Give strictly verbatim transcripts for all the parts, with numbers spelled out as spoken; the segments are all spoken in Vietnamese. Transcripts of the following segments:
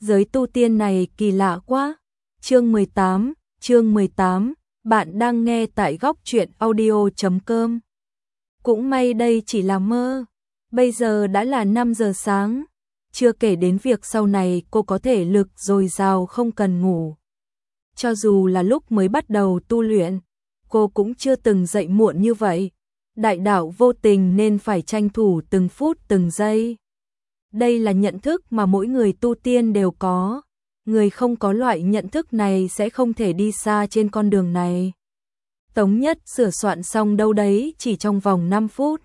giới tu tiên này kỳ lạ quá. Chương mười tám, chương mười tám, bạn đang nghe tại góc truyện audio chấm com. Cũng may đây chỉ là mơ. Bây giờ đã là năm giờ sáng, chưa kể đến việc sau này cô có thể lực dồi dào không cần ngủ. Cho dù là lúc mới bắt đầu tu luyện, cô cũng chưa từng dậy muộn như vậy. Đại đạo vô tình nên phải tranh thủ từng phút từng giây. Đây là nhận thức mà mỗi người tu tiên đều có. Người không có loại nhận thức này sẽ không thể đi xa trên con đường này. Tống Nhất sửa soạn xong đâu đấy chỉ trong vòng năm phút.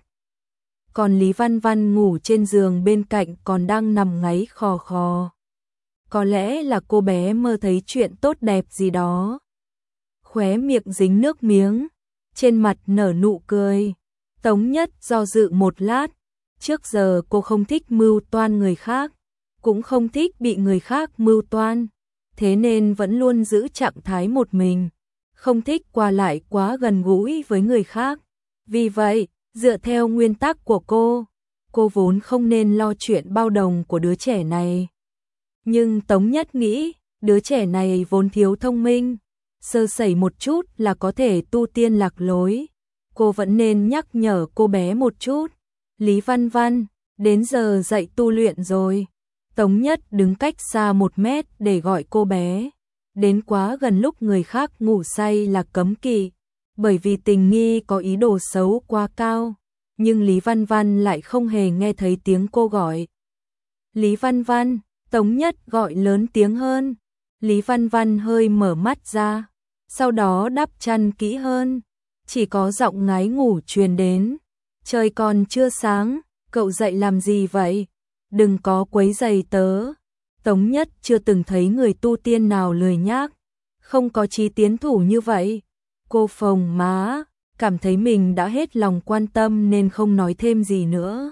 Còn Lý Văn Văn ngủ trên giường bên cạnh còn đang nằm ngáy khò khò. Có lẽ là cô bé mơ thấy chuyện tốt đẹp gì đó. Khóe miệng dính nước miếng, trên mặt nở nụ cười. Tống Nhất do dự một lát. Trước giờ cô không thích mưu toan người khác, cũng không thích bị người khác mưu toan, thế nên vẫn luôn giữ trạng thái một mình, không thích qua lại quá gần gũi với người khác. Vì vậy, dựa theo nguyên tắc của cô, cô vốn không nên lo chuyện bao đồng của đứa trẻ này. Nhưng Tống Nhất nghĩ, đứa trẻ này vốn thiếu thông minh, sơ sẩy một chút là có thể tu tiên lạc lối. Cô vẫn nên nhắc nhở cô bé một chút. Lý Văn Văn, đến giờ dậy tu luyện rồi. Tống Nhất đứng cách xa một mét để gọi cô bé. Đến quá gần lúc người khác ngủ say là cấm kỵ, bởi vì tình nghi có ý đồ xấu quá cao. Nhưng Lý Văn Văn lại không hề nghe thấy tiếng cô gọi. Lý Văn Văn, Tống Nhất gọi lớn tiếng hơn. Lý Văn Văn hơi mở mắt ra, sau đó đắp chăn kỹ hơn. Chỉ có giọng ngáy ngủ truyền đến. Trời còn chưa sáng, cậu dậy làm gì vậy? Đừng có quấy rầy tớ. Tống Nhất chưa từng thấy người tu tiên nào lười nhác, không có chí tiến thủ như vậy. Cô phồng má, cảm thấy mình đã hết lòng quan tâm nên không nói thêm gì nữa.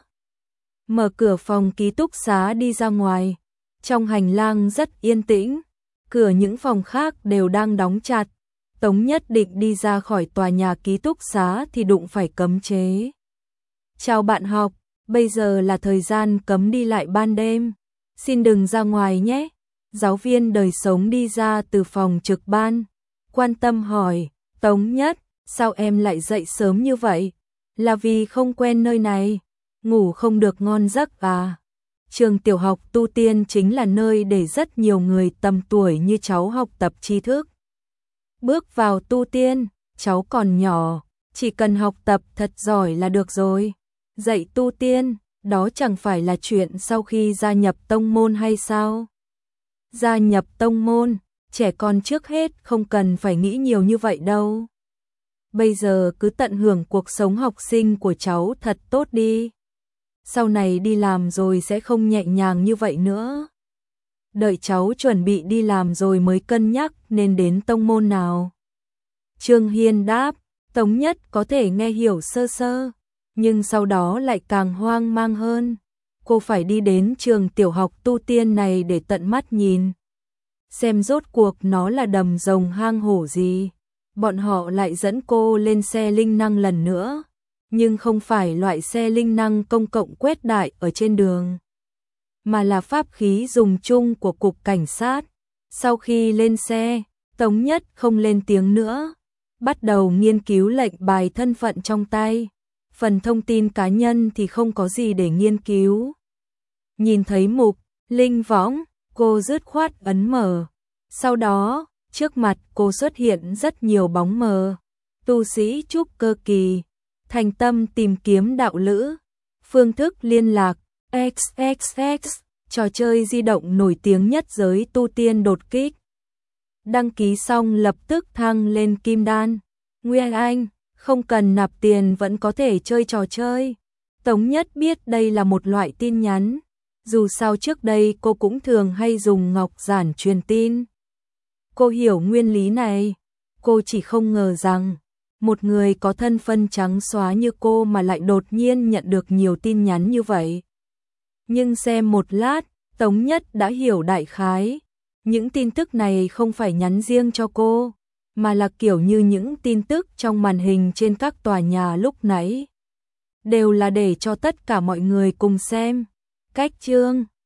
Mở cửa phòng ký túc xá đi ra ngoài. Trong hành lang rất yên tĩnh, cửa những phòng khác đều đang đóng chặt. Tống Nhất định đi ra khỏi tòa nhà ký túc xá thì đụng phải cấm chế. Chào bạn học, bây giờ là thời gian cấm đi lại ban đêm. Xin đừng ra ngoài nhé. Giáo viên đời sống đi ra từ phòng trực ban. Quan tâm hỏi, Tống Nhất, sao em lại dậy sớm như vậy? Là vì không quen nơi này, ngủ không được ngon giấc à? Trường tiểu học tu tiên chính là nơi để rất nhiều người tầm tuổi như cháu học tập tri thức. Bước vào tu tiên, cháu còn nhỏ, chỉ cần học tập thật giỏi là được rồi. Dạy tu tiên, đó chẳng phải là chuyện sau khi gia nhập tông môn hay sao? Gia nhập tông môn, trẻ con trước hết không cần phải nghĩ nhiều như vậy đâu. Bây giờ cứ tận hưởng cuộc sống học sinh của cháu thật tốt đi. Sau này đi làm rồi sẽ không nhẹ nhàng như vậy nữa. Đợi cháu chuẩn bị đi làm rồi mới cân nhắc nên đến tông môn nào. Trương Hiên đáp, Tống Nhất có thể nghe hiểu sơ sơ, nhưng sau đó lại càng hoang mang hơn. Cô phải đi đến trường tiểu học tu tiên này để tận mắt nhìn. Xem rốt cuộc nó là đầm rồng hang hổ gì. Bọn họ lại dẫn cô lên xe linh năng lần nữa, nhưng không phải loại xe linh năng công cộng quét đại ở trên đường, mà là pháp khí dùng chung của cục cảnh sát. Sau khi lên xe, Tống Nhất không lên tiếng nữa, bắt đầu nghiên cứu lệnh bài thân phận trong tay. Phần thông tin cá nhân thì không có gì để nghiên cứu. Nhìn thấy mục linh võng, cô dứt khoát ấn mở. Sau đó, trước mặt cô xuất hiện rất nhiều bóng mờ. Tu sĩ trúc cơ kỳ, thành tâm tìm kiếm đạo lữ, phương thức liên lạc, ích ích ích, trò chơi di động nổi tiếng nhất giới tu tiên đột kích. Đăng ký xong lập tức thăng lên kim đan. Nguyên Anh, không cần nạp tiền vẫn có thể chơi trò chơi. Tống Nhất biết đây là một loại tin nhắn. Dù sao trước đây cô cũng thường hay dùng ngọc giản truyền tin. Cô hiểu nguyên lý này. Cô chỉ không ngờ rằng một người có thân phận trắng xóa như cô mà lại đột nhiên nhận được nhiều tin nhắn như vậy. Nhưng xem một lát, Tống Nhất đã hiểu đại khái. Những tin tức này không phải nhắn riêng cho cô, mà là kiểu như những tin tức trong màn hình trên các tòa nhà lúc nãy. Đều là để cho tất cả mọi người cùng xem. Cách chương